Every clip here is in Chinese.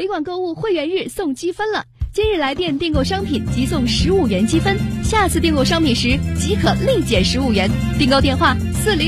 北广购物会员日送积分了，今日来店订购商品即送15元积分，下次订购商品时即可另减15元。订购电话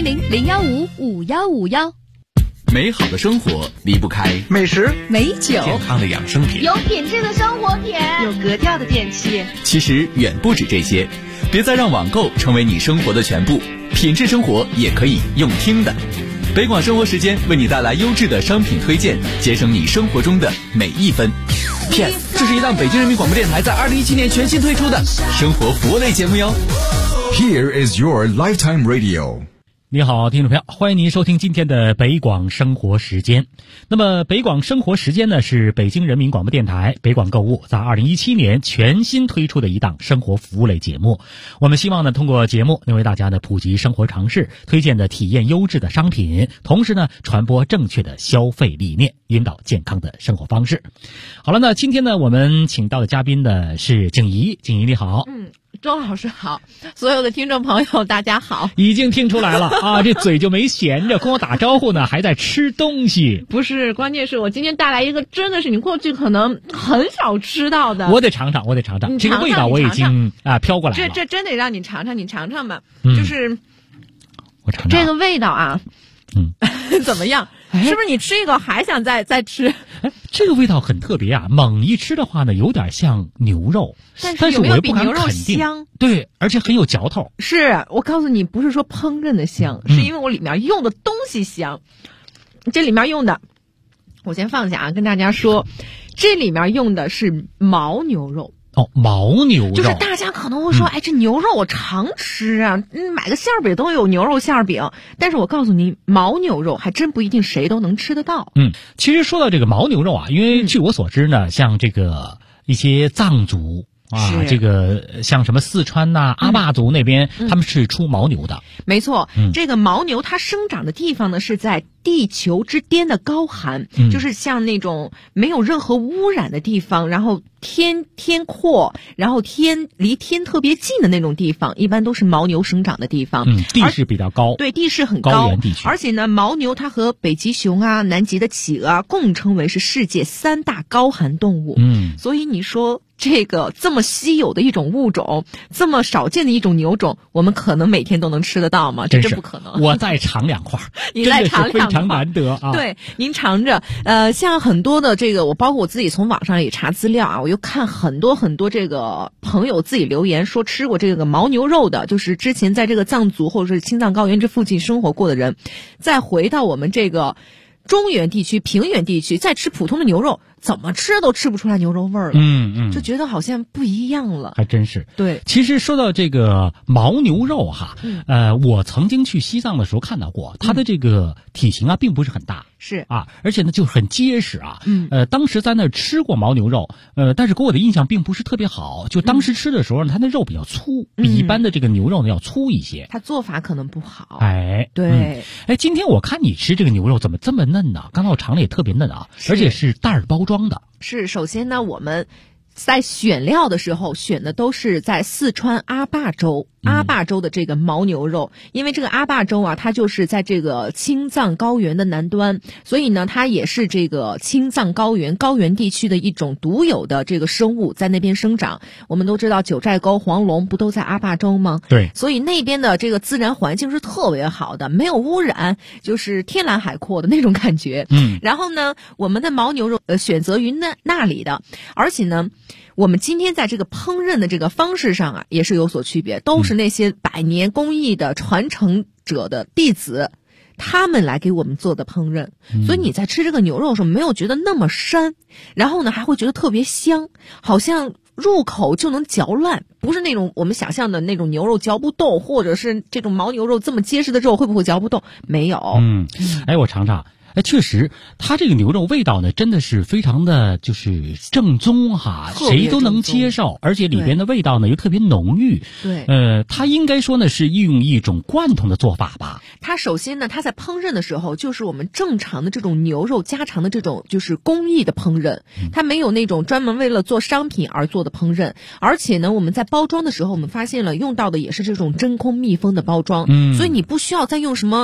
400-015-5151。 美好的生活离不开美食、 美酒、 健康的养生品， 有品质的生活品， 有格调的电器。 其实远不止这些，别再让网购成为你生活的全部，品质生活也可以用听的。北广生活时间为你带来优质的商品推荐，节省你生活中的每一分。PS， 这是一档北京人民广播电台在2017年全新推出的生活服务类节目哟。 Here is your lifetime radio。 你好，听众朋友，欢迎您收听今天的北广生活时间。那么北广生活时间呢，是北京人民广播电台北广购物在2017年全新推出的一档生活服务类节目。我们希望呢，通过节目能为大家呢普及生活常识，推荐的体验优质的商品，同时呢传播正确的消费理念，引导健康的生活方式。好了，那今天呢我们请到的嘉宾呢是景怡。景怡你好。 周老师好，所有的听众朋友大家好。 已经听出来了啊，这嘴就没闲着，跟我打招呼呢，还在吃东西。 不是，关键是我今天带来一个真的是你过去可能很少吃到的。 我得尝尝，这个味道我已经飘过来了。 这真得让你尝尝，你尝尝吧。就是我尝尝这个味道啊。怎么样？是不是你吃一个还想再吃？ 这个味道很特别啊！猛一吃的话呢，有点像牛肉，但是我又不敢肯定。 香？ 对，而且很有嚼头。 是我告诉你，不是说烹饪的香，是因为我里面用的东西香。这里面用的，我先放下啊，跟大家说，这里面用的是牦牛肉。 哦，牦牛肉就是大家可能会说，这牛肉我常吃啊，买个馅饼都有牛肉馅饼。但是我告诉你，牦牛肉还真不一定谁都能吃得到。 其实说到这个牦牛肉啊，因为据我所知呢，像这个一些藏族啊，这个像什么四川呐、阿坝族那边，他们是出牦牛的。 没错，这个牦牛它生长的地方呢是在地球之巅的高寒，就是像那种没有任何污染的地方，然后天阔，然后离天特别近的那种地方，一般都是牦牛生长的地方。 地势比较高。 对，地势很高， 高原地区。 而且呢，牦牛它和北极熊啊、南极的企鹅啊共称为是世界3大高寒动物。所以你说这个这么稀有的一种物种，这么少见的一种牛种，我们可能每天都能吃得到吗？这真不可能。 我再尝2块， 你再尝2块， 非常难得啊。 对，您尝着。像很多的这个，我包括我自己从网上也查资料啊，我又看很多这个朋友自己留言说吃过这个牦牛肉的，就是之前在这个藏族或者是青藏高原这附近生活过的人，再回到我们这个中原地区、平原地区，再吃普通的牛肉，怎么吃都吃不出来牛肉味儿了。就觉得好像不一样了。 还真是。 对， 其实说到这个牦牛肉哈，我曾经去西藏的时候看到过，它的这个体型啊并不是很大。 是啊，而且呢就很结实啊。当时在那吃过牦牛肉，但是给我的印象并不是特别好。就当时吃的时候，它那肉比较粗，比一般的这个牛肉呢要粗一些。 它做法可能不好。 对。今天我看你吃这个牛肉怎么这么嫩呢？刚才我尝了也特别嫩啊，而且是袋儿包装的。 是，首先呢，我们在选料的时候选的都是在四川阿坝州的这个牦牛肉，因为这个阿坝州啊，它就是在这个青藏高原的南端，所以呢，它也是这个青藏高原地区的一种独有的这个生物，在那边生长。我们都知道九寨沟、黄龙不都在阿坝州吗？ 对， 所以那边的这个自然环境是特别好的，没有污染，就是天蓝海阔的那种感觉。然后呢，我们的牦牛肉选择于那里的，而且呢，我们今天在这个烹饪的这个方式上啊，也是有所区别，都是那些百年工艺的传承者的弟子，他们来给我们做的烹饪。所以你在吃这个牛肉的时候，没有觉得那么膻，然后呢还会觉得特别香，好像入口就能嚼烂，不是那种我们想象的那种牛肉嚼不动，或者是这种牦牛肉这么结实的肉会不会嚼不动？没有。 我尝尝。确实，它这个牛肉味道呢，真的是非常的就是正宗哈，谁都能接受，而且里边的味道呢又特别浓郁。 对， 它应该说呢是用一种罐头的做法吧。 它首先呢，它在烹饪的时候就是我们正常的这种牛肉家常的这种就是工艺的烹饪，它没有那种专门为了做商品而做的烹饪。而且呢，我们在包装的时候，我们发现了用到的也是这种真空密封的包装，所以你不需要再用什么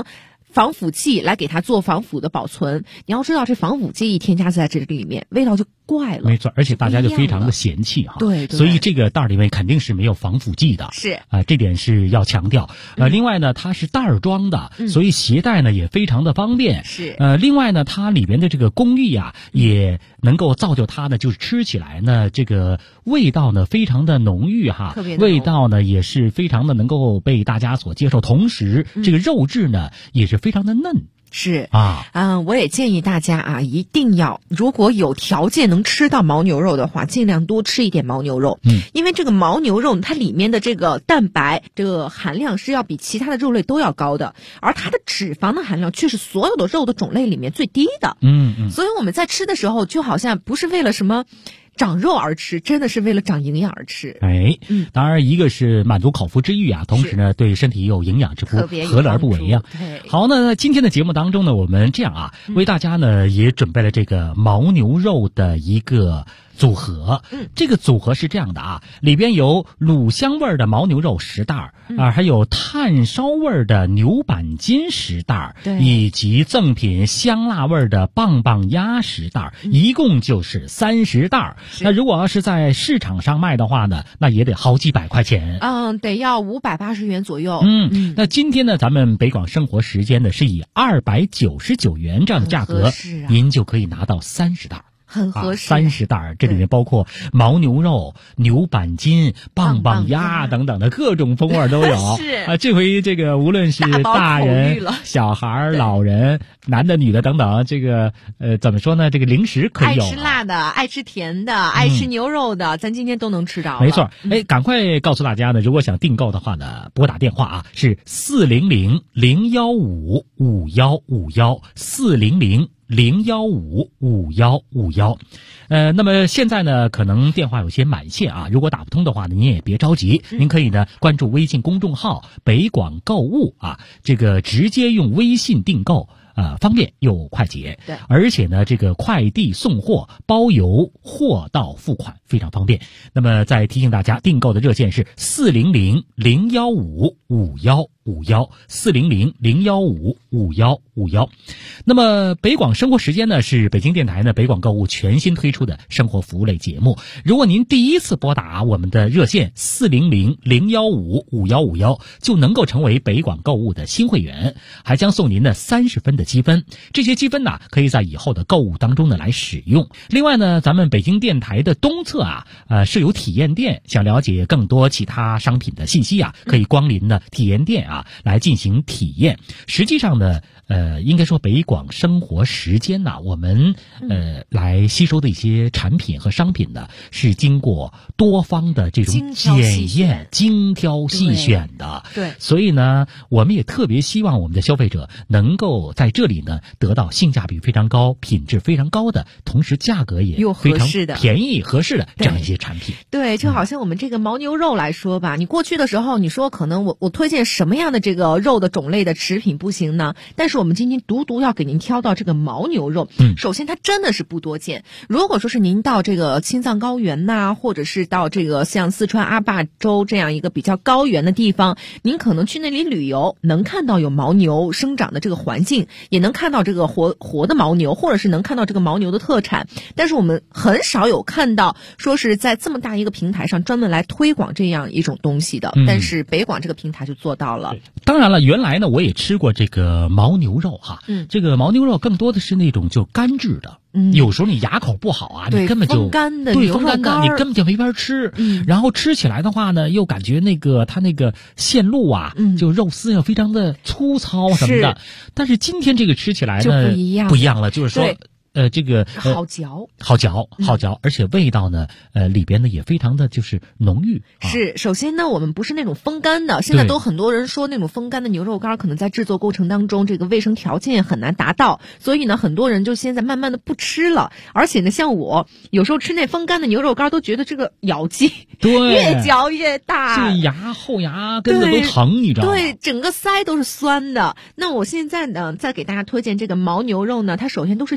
防腐剂来给它做防腐的保存。你要知道，这防腐剂一添加在这里面，味道就怪了。 没错，而且大家就非常的嫌弃哈。 对， 所以这个袋里面肯定是没有防腐剂的。 是这点是要强调。另外呢，它是袋儿装的，所以携带呢也非常的方便。 是另外呢，它里边的这个工艺啊，也能够造就它呢，就是吃起来呢，这个味道呢非常的浓郁哈， 特别浓， 味道呢也是非常的能够被大家所接受，同时这个肉质呢也是非常的嫩。 是我也建议大家啊，一定要如果有条件能吃到牦牛肉的话，尽量多吃一点牦牛肉。因为这个牦牛肉它里面的这个蛋白这个含量是要比其他的肉类都要高的，而它的脂肪的含量却是所有的肉的种类里面最低的。所以我们在吃的时候就好像不是为了什么长肉而吃，真的是为了长营养而吃。 当然一个是满足口腹之欲啊，同时呢对身体有营养之福，何乐而不为呀？好，那今天的节目当中呢，我们这样啊，为大家呢也准备了这个牦牛肉的一个组合。这个组合是这样的啊，里边有卤香味的牦牛肉10袋还有炭烧味的牛板筋10袋以及赠品香辣味的棒棒鸭10袋一共就是30袋。那如果要是在市场上卖的话呢，那也得好几百块钱。 得要580元左右。 那今天呢，咱们北广生活时间呢是以299元这样的价格，您就可以拿到30袋。 很合适 ，30袋，这里面包括牦牛肉、牛板筋、棒棒鸭等等的各种风味都有。 是这回这个无论是大人、小孩、老人、男的、女的等等，这个怎么说呢？这个零食可以有， 爱吃辣的、爱吃甜的、爱吃牛肉的，咱今天都能吃到。 没错，赶快告诉大家呢，如果想订购的话呢，拨打电话啊，是400-015-5151，400-015-5151。那么现在呢，可能电话有些满线啊，如果打不通的话呢，您也别着急，您可以呢关注微信公众号北广购物啊，这个直接用微信订购。方便又快捷， 对， 而且呢，这个快递送货包邮，货到付款非常方便。那么再提醒大家，订购的热线是400-015-5151，400-015-5151。那么北广生活时间呢，是北京电台呢北广购物全新推出的生活服务类节目。如果您第一次拨打我们的热线400-015-5151，就能够成为北广购物的新会员，还将送您的30分的积分。这些积分呢，可以在以后的购物当中呢来使用。另外呢，咱们北京电台的东侧啊，设有体验店，想了解更多其他商品的信息啊，可以光临呢体验店啊来进行体验。实际上呢，应该说北广生活时间呢，我们来吸收的一些产品和商品呢，是经过多方的这种检验、精挑细选的。 对， 所以呢，我们也特别希望我们的消费者能够在这里呢得到性价比非常高、品质非常高的，同时价格也非常便宜合适的这样一些产品。 对，就好像我们这个牦牛肉来说吧，你过去的时候你说可能我推荐什么样的这个肉的种类的食品不行呢？但是我们今天独要给您挑到这个牦牛肉，首先它真的是不多见。如果说是您到这个青藏高原呐，或者是到这个像四川阿坝州这样一个比较高原的地方，您可能去那里旅游，能看到有牦牛生长的这个环境，也能看到这个活的牦牛，或者是能看到这个牦牛的特产。但是我们很少有看到说是在这么大一个平台上专门来推广这样一种东西的。但是北广这个平台就做到了。 当然了，原来呢我也吃过这个牦牛肉哈，这个牦牛肉更多的是那种就干制的。有时候你牙口不好啊，你根本就风干的牛肉干，你根本就没法吃。然后吃起来的话呢，又感觉它那个线路啊，就肉丝要非常的粗糙什么的。但是今天这个吃起来呢不一样了，就是说这个好嚼， 而且味道呢，里边呢也非常的就是浓郁。 是，首先呢，我们不是那种风干的，现在都很多人说那种风干的牛肉干可能在制作过程当中，这个卫生条件很难达到，所以呢，很多人就现在慢慢的不吃了。而且呢，像我有时候吃那风干的牛肉干，都觉得这个咬肌越嚼越大， 这后牙根子都疼，你知道吗？ 对，整个腮都是酸的。那我现在呢，再给大家推荐这个牦牛肉呢，它首先都是片儿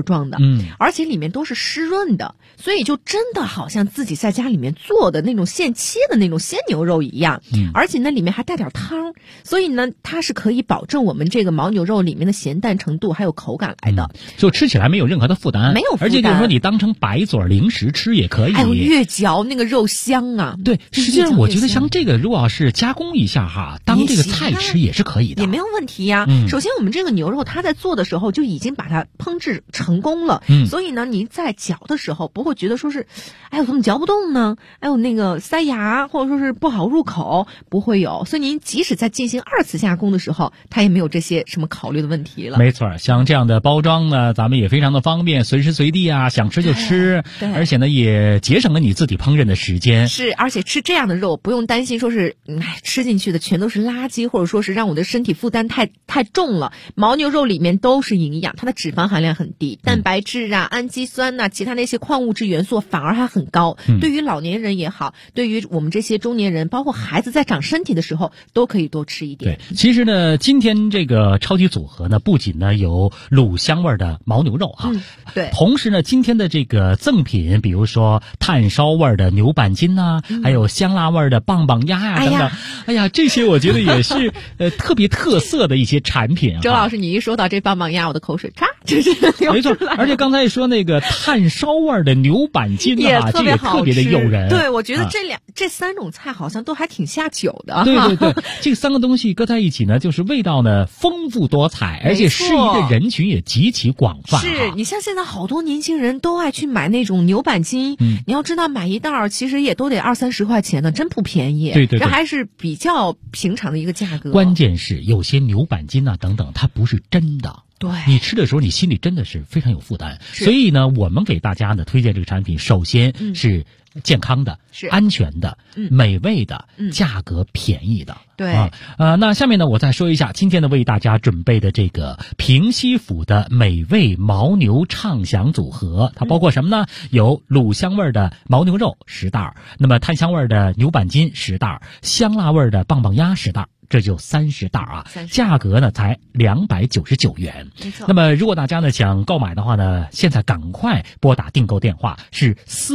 儿状的，而且里面都是湿润的，所以就真的好像自己在家里面做的那种现切的那种鲜牛肉一样，而且呢里面还带点汤，所以呢它是可以保证我们这个牦牛肉里面的咸淡程度还有口感来的， 就吃起来没有任何的负担， 没有负担， 而且就是说你当成白嘴零食吃也可以。 哎呦，越嚼那个肉香啊！ 对，实际上我觉得像这个如果要是加工一下哈，当这个菜吃也是可以的， 也没有问题呀。首先我们这个牛肉它在做的时候就已经把它烹制成功了，所以呢你在嚼的时候不会觉得说是哎呦怎么嚼不动呢，哎呦那个塞牙或者说是不好入口，不会有。所以您即使在进行2次加工的时候，它也没有这些什么考虑的问题了。 没错，像这样的包装呢咱们也非常的方便，随时随地啊想吃就吃，而且呢也节省了你自己烹饪的时间。 是，而且吃这样的肉不用担心说是吃进去的全都是垃圾，或者说是让我的身体负担太重了。牦牛肉里面都是营养，它的脂肪含量很低，蛋白质啊、氨基酸啊、其他那些矿物质元素反而还很高。对于老年人也好，对于我们这些中年人，包括孩子在长身体的时候，都可以多吃一点。 对，其实呢，今天这个超级组合呢，不仅呢有卤香味的牦牛肉啊， 对， 同时呢，今天的这个赠品，比如说炭烧味的牛板筋呐，还有香辣味的棒棒鸭呀等等，哎呀，这些我觉得也是特别特色的一些产品啊。 周老师，你一说到这棒棒鸭，我的口水嚓就是流没错， 出来了。 而且刚才说那个炭烧味的牛板筋啊，这也特别的诱人。 对，我觉得这3种菜好像都还挺下酒的。 对对对，这3个东西搁在一起呢，就是味道呢丰富多彩，而且适宜的人群也极其广泛。 是，你像现在好多年轻人都爱去买那种牛板筋，你要知道买一袋其实也都得20-30块钱呢，真不便宜。 对对对， 这还是比较平常的一个价格。 关键是有些牛板筋啊等等，它不是真的。 对， 你吃的时候你心里真的是非常有负担，所以呢我们给大家呢推荐这个产品，首先是健康的、是安全的、美味的、价格便宜的。 对那下面呢我再说一下今天呢为大家准备的这个平西府的美味牦牛畅享组合，它包括什么呢？有卤香味的牦牛肉10袋，那么炭香味的牛板筋10袋，香辣味的棒棒鸭10袋。这就30袋啊，价格呢才299元。 没错。 那么如果大家呢想购买的话呢，现在赶快拨打订购电话是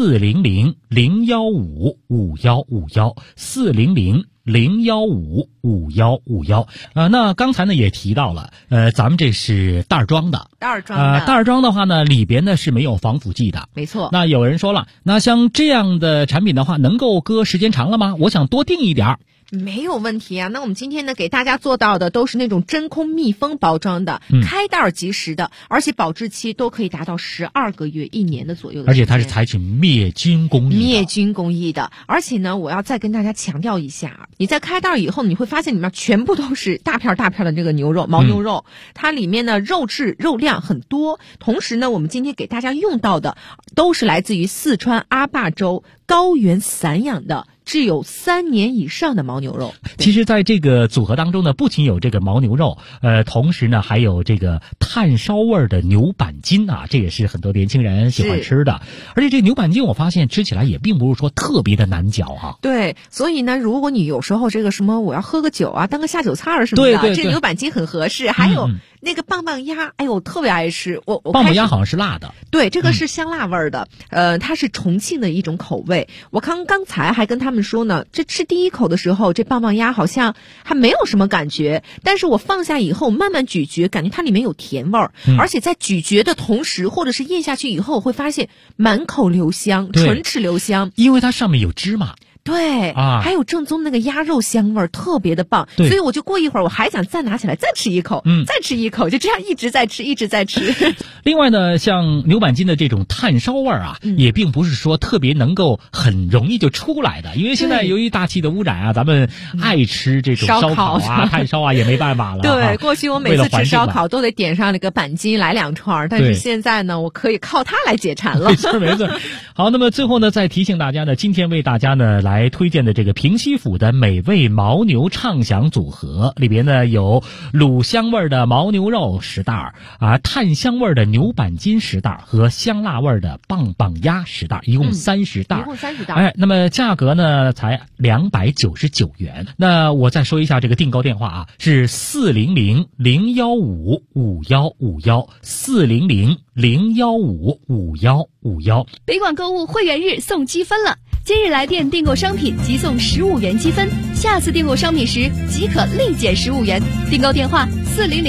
400-015-5151，400-015-5151。那刚才呢也提到了，咱们这是袋装的， 袋装的话呢，里边呢是没有防腐剂的。 没错。 那有人说了，那像这样的产品的话，能够搁时间长了吗？我想多订一点。 没有问题啊。那我们今天呢给大家做到的都是那种真空密封包装的，开袋即食的，而且保质期都可以达到12个月、1年的左右的时间。 而且它是采取灭菌工艺的。而且呢我要再跟大家强调一下，你在开袋以后你会发现里面全部都是大片大片的这个牛肉，牦牛肉，它里面呢肉质肉量很多。同时呢我们今天给大家用到的都是来自于四川阿坝州高原散养的只有3年以上的牦牛肉。其实在这个组合当中呢，不仅有这个牦牛肉，同时呢还有这个炭烧味的牛板筋啊，这也是很多年轻人喜欢吃的。而且这牛板筋我发现吃起来也并不是说特别的难嚼啊。 对，所以呢如果你有时候这个什么我要喝个酒啊，当个下酒菜儿什么的，这牛板筋很合适。还有那个棒棒鸭，哎呦特别爱吃。我棒棒鸭好像是辣的。 对，这个是香辣味的，它是重庆的一种口味。我刚才还跟他们说呢，这吃第一口的时候，这棒棒鸭好像还没有什么感觉，但是我放下以后慢慢咀嚼，感觉它里面有甜味儿，而且在咀嚼的同时，或者是咽下去以后，会发现满口留香，唇齿留香， 因为它上面有芝麻。 对啊，还有正宗那个鸭肉香味儿，特别的棒。所以我就过一会儿，我还想再拿起来再吃一口，再吃一口，就这样一直在吃，一直在吃。 另外呢，像牛板筋的这种炭烧味儿啊，也并不是说特别能够很容易就出来的，因为现在由于大气的污染啊，咱们爱吃这种烧烤啊、炭烧啊也没办法了。 对，过去我每次吃烧烤都得点上那个板筋来2串，但是现在呢，我可以靠它来解馋了。 没错。好，那么最后呢，再提醒大家呢，今天为大家呢来台推荐的这个平西府的美味牦牛畅享组合，里边呢有卤香味的牦牛肉10袋炭香味的牛板筋10袋和香辣味的棒棒鸭10袋，一共30袋。 一共30袋。 那么价格呢才299元。那我再说一下这个订购电话是400-015-5151，400-015-5151。 北广购物会员日送积分了，今日来店订购商品即送15元积分，下次订购商品时即可另减15元。订购电话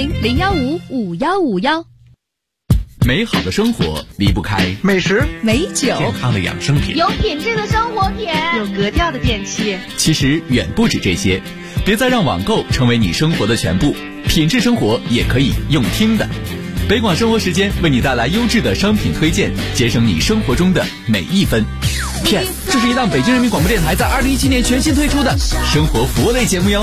400-015-5151。 美好的生活离不开美食、 美酒、 健康的养生品、 有品质的生活品、 有格调的电器。 其实远不止这些，别再让网购成为你生活的全部，品质生活也可以用听的。北广生活时间为你带来优质的商品推荐，节省你生活中的每一分。PS， 这是一档北京人民广播电台在2017年全新推出的生活服务类节目哟。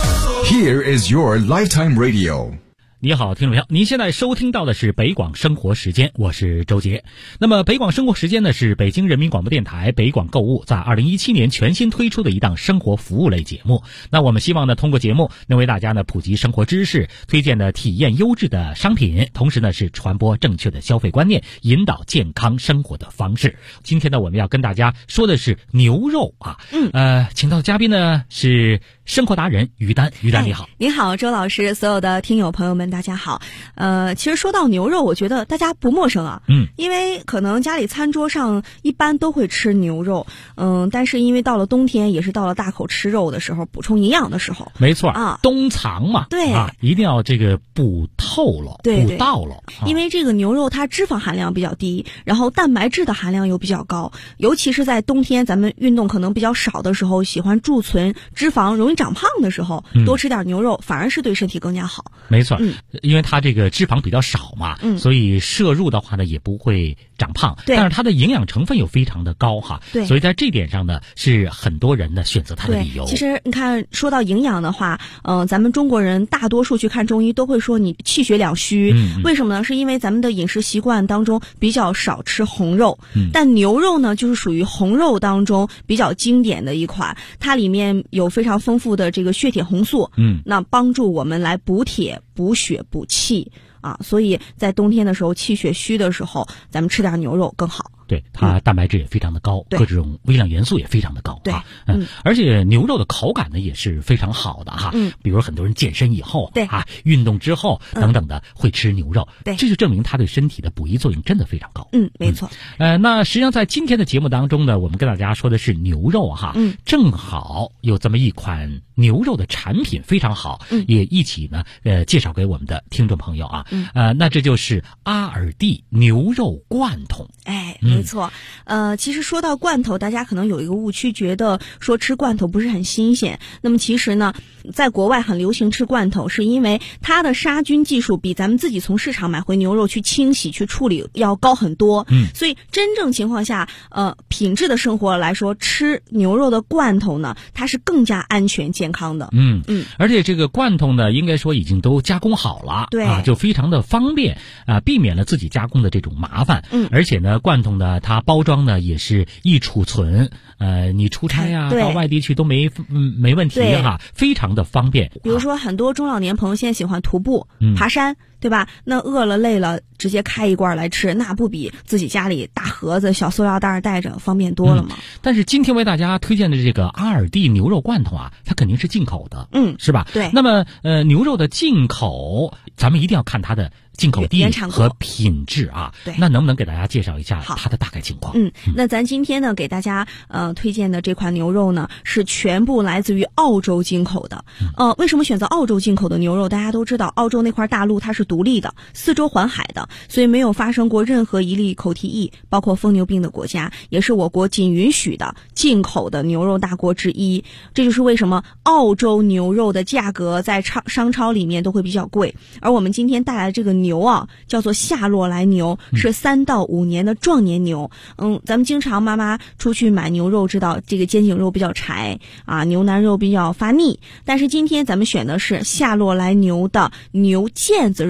Here is your lifetime radio。 你好，听众朋友，您现在收听到的是北广生活时间，我是周杰。那么北广生活时间呢，是北京人民广播电台北广购物在2017年全新推出的一档生活服务类节目。那我们希望呢，通过节目能为大家呢普及生活知识，推荐的体验优质的商品，同时呢是传播正确的消费观念，引导健康生活的方式。今天呢，我们要跟大家说的是牛肉请到的嘉宾呢是生活达人于丹。于丹你好。 你好，周老师，所有的听友朋友们大家好。其实说到牛肉，我觉得大家不陌生啊。因为可能家里餐桌上一般都会吃牛肉。但是因为到了冬天，也是到了大口吃肉的时候，补充营养的时候。 没错冬藏嘛。 对一定要这个补透了，补到了。 因为这个牛肉它脂肪含量比较低，然后蛋白质的含量又比较高，尤其是在冬天咱们运动可能比较少的时候，喜欢贮存脂肪容易长胖的时候，多吃点牛肉反而是对身体更加好。 没错因为它这个脂肪比较少嘛，所以摄入的话呢也不会长胖，但是它的营养成分又非常的高所以在这点上呢是很多人呢选择它的理由。 其实你看说到营养的话，咱们中国人大多数去看中医都会说你气血两虚，为什么呢？是因为咱们的饮食习惯当中比较少吃红肉，但牛肉呢就是属于红肉当中比较经典的一款，它里面有非常丰富的这个血铁红素，那帮助我们来补铁、补血、补气所以在冬天的时候气血虚的时候，咱们吃点牛肉更好。 对，它蛋白质也非常的高，各种微量元素也非常的高而且牛肉的口感呢也是非常好的比如很多人健身以后运动之后等等的会吃牛肉，这就证明它对身体的补益作用真的非常高。 没错。 那实际上在今天的节目当中呢，我们跟大家说的是牛肉正好有这么一款牛肉的产品非常好，也一起呢介绍给我们的听众朋友那这就是阿尔蒂牛肉罐头。 没错。其实说到罐头，大家可能有一个误区，觉得说吃罐头不是很新鲜。那么其实呢，在国外很流行吃罐头，是因为它的杀菌技术比咱们自己从市场买回牛肉去清洗去处理要高很多。所以真正情况下，品质的生活来说，吃牛肉的罐头呢，它是更加安全健康的。 而且这个罐头呢，应该说已经都加工好了，就非常的方便避免了自己加工的这种麻烦。而且呢，罐头呢，它包装呢也是易储存，你出差到外地去都没问题非常的方便。 比如说很多中老年朋友现在喜欢徒步、爬山，对吧？那饿了累了，直接开一罐来吃，那不比自己家里大盒子小塑料袋带着方便多了吗？ 但是今天为大家推荐的这个阿尔蒂牛肉罐头它肯定是进口的，是吧？ 对。 那么牛肉的进口，咱们一定要看它的进口地和品质那能不能给大家介绍一下它的大概情况？ 那咱今天呢给大家推荐的这款牛肉呢是全部来自于澳洲进口的。为什么选择澳洲进口的牛肉？大家都知道澳洲那块大陆它是独立的，四周环海的，所以没有发生过任何一例口蹄疫，包括疯牛病的国家，也是我国仅允许的进口的牛肉大国之一。这就是为什么澳洲牛肉的价格在商超里面都会比较贵。而我们今天带来的这个牛叫做夏洛来牛，是3到5年的壮年牛。咱们经常妈妈出去买牛肉，知道这个肩颈肉比较柴牛腩肉比较发腻，但是今天咱们选的是夏洛来牛的牛腱子肉。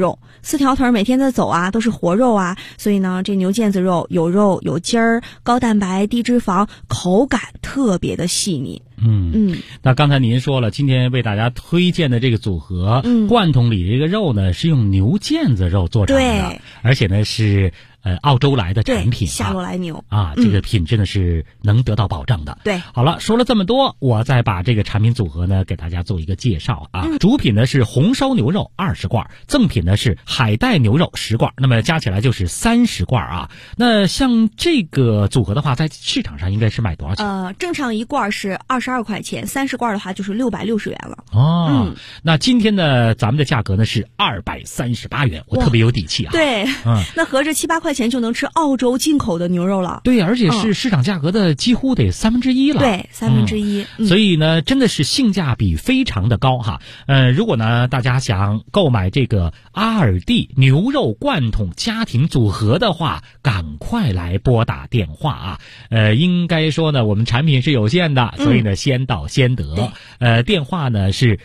肉，4条腿每天在走啊，都是活肉啊，所以呢，这牛腱子肉有肉有筋儿，高蛋白低脂肪，口感特别的细腻。 那刚才您说了，今天为大家推荐的这个组合，罐头里这个肉呢是用牛腱子肉做成的，而且呢是澳洲来的产品， 夏洛来牛啊，这个品质呢是能得到保障的。 对， 好了，说了这么多，我再把这个产品组合呢给大家做一个介绍啊。主品呢是红烧牛肉20罐，赠品呢是海带牛肉10罐，那么加起来就是30罐啊。那像这个组合的话，在市场上应该是卖多少钱？ 正常1罐是22块钱，30罐的话就是660元了。 那今天呢，咱们的价格呢是238元，我特别有底气啊。 对，那合着7-8块钱就能吃澳洲进口的牛肉了。 对，而且是市场价格的几乎得1/3了。 对，1/3。 所以呢，真的是性价比非常的高哈。如果呢大家想购买这个阿尔蒂牛肉罐头家庭组合的话，赶快来拨打电话啊。应该说呢，我们产品是有限的，所以呢先到先得。电话呢是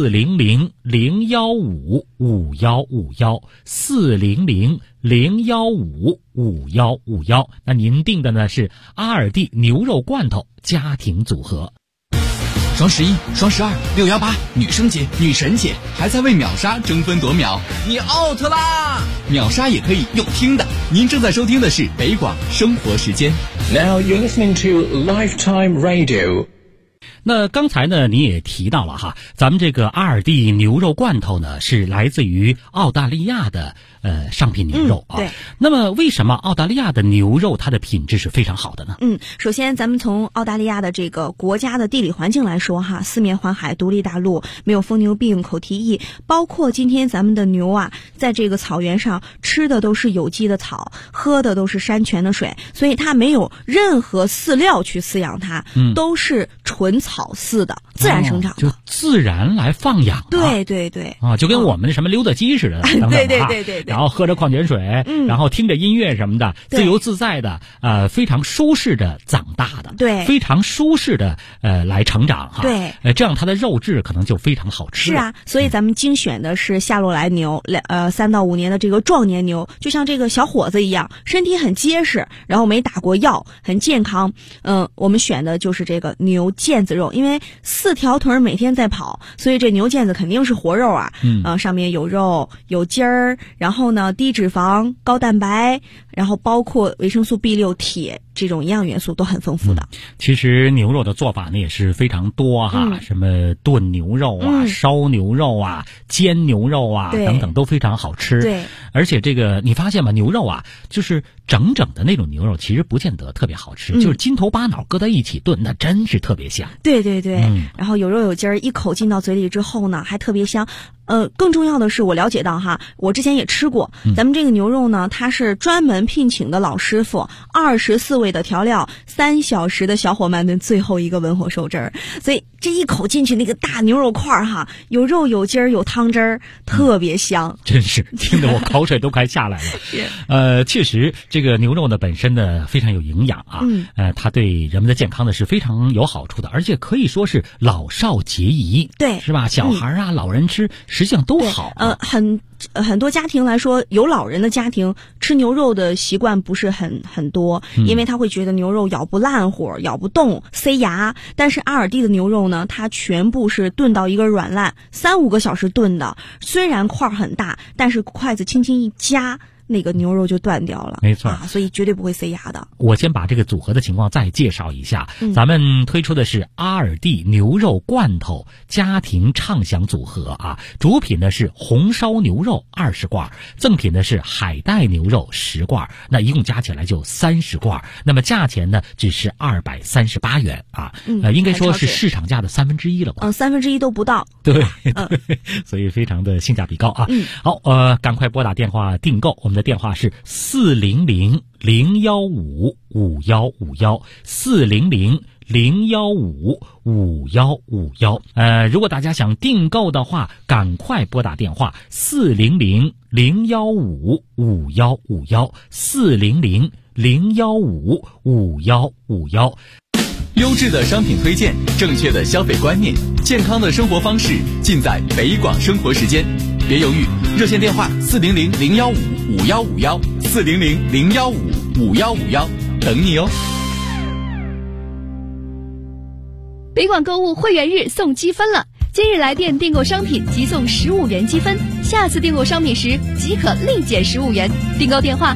400-015-5151，400-015-5151。那您订的呢是阿尔蒂牛肉罐头家庭组合。 双11、双12、618，女生节、女神节，还在为秒杀争分夺秒，你 out 啦！秒杀也可以用听的。您正在收听的是北广生活时间。 Now you're listening to Lifetime Radio。 那刚才呢，你也提到了哈，咱们这个阿尔蒂牛肉罐头呢是来自于澳大利亚的上品牛肉啊。 对。 那么为什么澳大利亚的牛肉它的品质是非常好的呢？ 首先咱们从澳大利亚的这个国家的地理环境来说哈，四面环海，独立大陆，没有疯牛病、口蹄疫，包括今天咱们的牛啊，在这个草原上吃的都是有机的草，喝的都是山泉的水，所以它没有任何饲料去饲养它，都是纯草饲的，自然生长的， 就自然来放养。 对啊，就跟我们什么溜达鸡似的， 对， 然后喝着矿泉水，然后听着音乐什么的，自由自在的，非常舒适的长大的， 对， 非常舒适的来成长哈， 对， 这样它的肉质可能就非常好吃。 是啊，所以咱们精选的是夏洛来牛，3到5年的这个壮年牛，就像这个小伙子一样，身体很结实，然后没打过药，很健康。我们选的就是这个牛腱子肉，因为4条腿每天在跑，所以这牛腱子肯定是活肉啊。上面有肉有筋儿，然后呢低脂肪高蛋白，然后包括维生素 B6、铁这种营养元素都很丰富的。 其实牛肉的做法呢也是非常多哈，什么炖牛肉啊、烧牛肉啊、煎牛肉啊等等都非常好吃。 对， 而且这个你发现吗？牛肉啊，就是整整的那种牛肉，其实不见得特别好吃，就是筋头巴脑搁在一起炖，那真是特别香。 对，然后有肉有筋儿，一口进到嘴里之后呢，还特别香。更重要的是，我了解到哈，我之前也吃过，咱们这个牛肉呢，它是专门聘请的老师傅，24味的调料，3小时的小火慢炖，最后一个文火收汁儿，所以这一口进去那个大牛肉块哈，有肉有筋儿有汤汁儿，特别香。 真是听得我口水都快下来了。确实这个牛肉呢本身呢非常有营养啊，它对人们的健康呢是非常有好处的，而且可以说是老少皆宜， 对， 是吧？小孩啊、老人吃实际上都好。 很多家庭来说，有老人的家庭吃牛肉的习惯不是很多，因为他会觉得牛肉咬不烂乎、咬不动、塞牙。但是阿尔蒂的牛肉呢，它全部是炖到一个软烂，3-5个小时炖的，虽然块很大，但是筷子轻轻一夹，那个牛肉就断掉了， 没错， 所以绝对不会塞牙的。 我先把这个组合的情况再介绍一下，咱们推出的是阿尔蒂牛肉罐头家庭畅享组合啊，主品呢是红烧牛肉20罐，赠品呢是海带牛肉10罐，那一共加起来就30罐，那么价钱呢只是238元啊，应该说是市场价的1/3了吧 ？1/3都不到。 对，所以非常的性价比高啊。好，赶快拨打电话订购，我们的电话是400-015-5151，400-015-5151。如果大家想订购的话，赶快拨打电话400-015-5151，400-015-5151。 优质的商品推荐，正确的消费观念，健康的生活方式，尽在北广生活时间。 别犹豫，热线电话400-015-5151，400-015-5151，等你哦。 北广购物会员日送积分了，今日来店订购商品即送15元积分，下次订购商品时即可另减15元。订购电话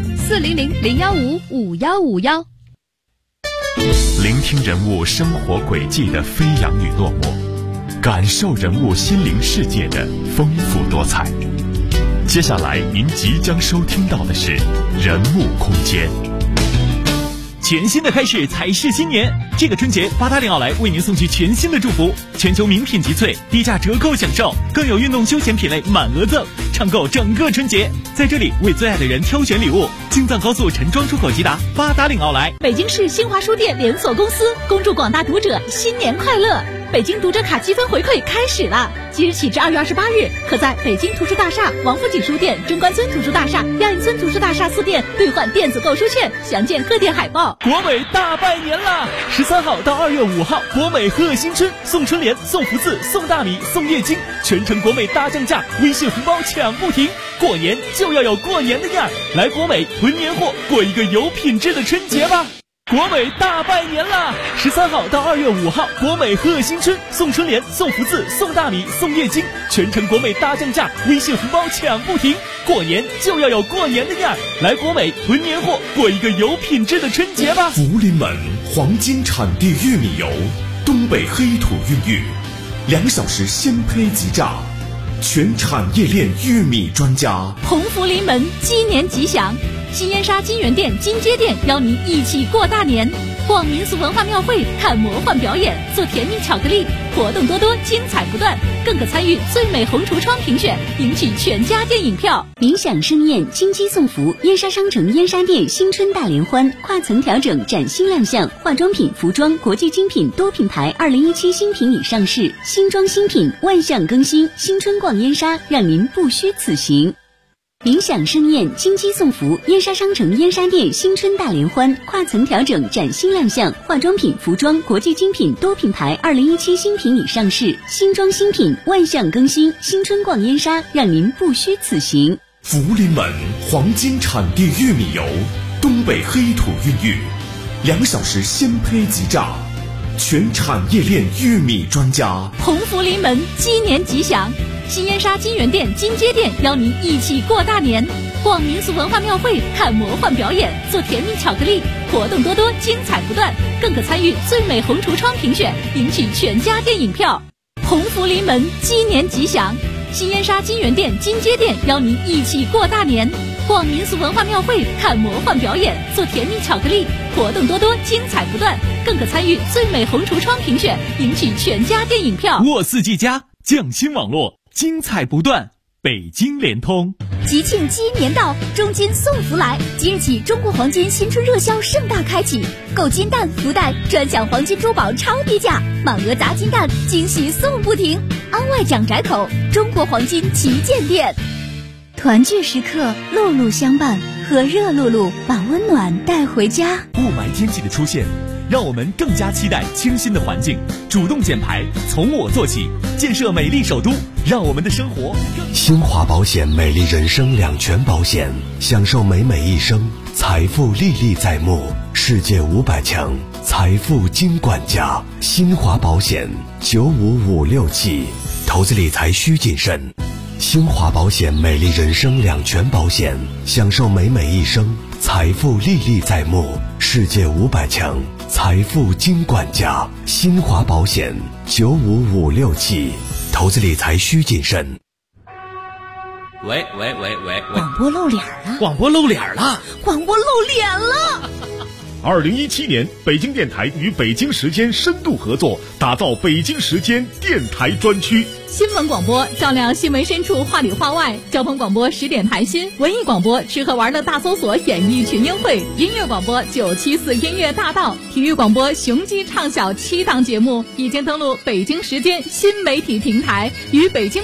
400-015-5151。 聆听人物生活轨迹的飞扬与落寞，感受人物心灵世界的丰富多彩。接下来您即将收听到的是人物空间。 全新的开始才是新年，这个春节880奥莱为您送去全新的祝福，全球名品集萃，低价折扣享受，更有运动休闲品类满额赠，畅购整个春节。在这里为最爱的人挑选礼物，京藏高速陈庄出口吉达880奥莱。 北京市新华书店连锁公司恭祝广大读者新年快乐。北京读者卡积分回馈开始了，即日起至2月28日，可在北京图书大厦、王府井书店、中关村图书大厦、亚运村图书大厦4店兑换电子购书券，详见各店海报。 国美大拜年啦！13号到2月5号，国美贺新春，送春联、送福字、送大米、送月经，全程国美大降价，微信红包抢不停。过年就要有过年的样儿，来国美囤年货，过一个有品质的春节吧！国美大拜年啦！13号到2月5号，国美贺新春，送春联、送福字、送大米、送月经，全程国美大降价，微信红包抢不停。过年就要有过年的样儿，来国美囤年货，过一个有品质的春节吧！ 福临门黄金产地玉米油，东北黑土孕育，2小时鲜胚即榨，全产业链玉米专家。 鸿福临门，鸡年吉祥！新燕莎金源店、金街店邀您一起过大年，逛民俗文化庙会，看魔幻表演，做甜蜜巧克力，活动多多，精彩不断，更可参与最美红橱窗评选，赢取全家电影票。 冥想盛宴，金鸡送福，燕莎商城燕莎店新春大联欢，跨层调整崭新亮相，化妆品、服装、国际精品多品牌2017新品已上市，新装新品万象更新，新春逛燕莎，让您不虚此行。冥想盛宴，金鸡送福，燕莎商城燕莎店新春大联欢，跨层调整崭新亮相，化妆品、服装、国际精品多品牌2017新品已上市，新装新品万象更新，新春逛燕莎，让您不虚此行。 福临门黄金产地玉米油，东北黑土孕育，2小时鲜胚即榨，全产业链玉米专家。 鸿福临门，鸡年吉祥！新燕莎金源店、金街店邀您一起过大年，逛民俗文化庙会，看魔幻表演，做甜蜜巧克力，活动多多，精彩不断，更可参与最美红橱窗评选，赢取全家电影票。鸿福临门，鸡年吉祥！新燕莎金源店、金街店邀您一起过大年，逛民俗文化庙会，看魔幻表演，做甜蜜巧克力，活动多多，精彩不断，更可参与最美红橱窗评选，赢取全家电影票。 沃四 G 加匠心网络，精彩不断，北京联通。 吉庆鸡年到，中金送福来！即日起，中国黄金新春热销盛大开启，购金蛋、福袋专享黄金珠宝超低价，满额砸金蛋，惊喜送不停。安外蒋宅口中国黄金旗舰店。 团聚时刻，露露相伴，和热露露把温暖带回家。 雾霾天气的出现，让我们更加期待清新的环境，主动减排，从我做起，建设美丽首都，让我们的生活新华保险美丽人生两全保险，享受美美一生，财富历历在目，世界500强财富金管家。新华保险95567，投资理财需谨慎。新华保险美丽人生两全保险，享受美美一生，财富历历在目，世界500强财富金管家。新华保险95567，投资理财需谨慎。 喂， 广播露脸了！ 广播露脸了！ 广播露脸了 ！2017年，北京电台与北京时间深度合作，打造北京时间电台专区。 新闻广播照亮新闻深处，话里话外；交通广播10点谈心；文艺广播吃喝玩乐大搜索，演艺群英会；音乐广播974音乐大道；体育广播雄鸡畅晓7档节目，已经登陆北京时间新媒体平台，与北京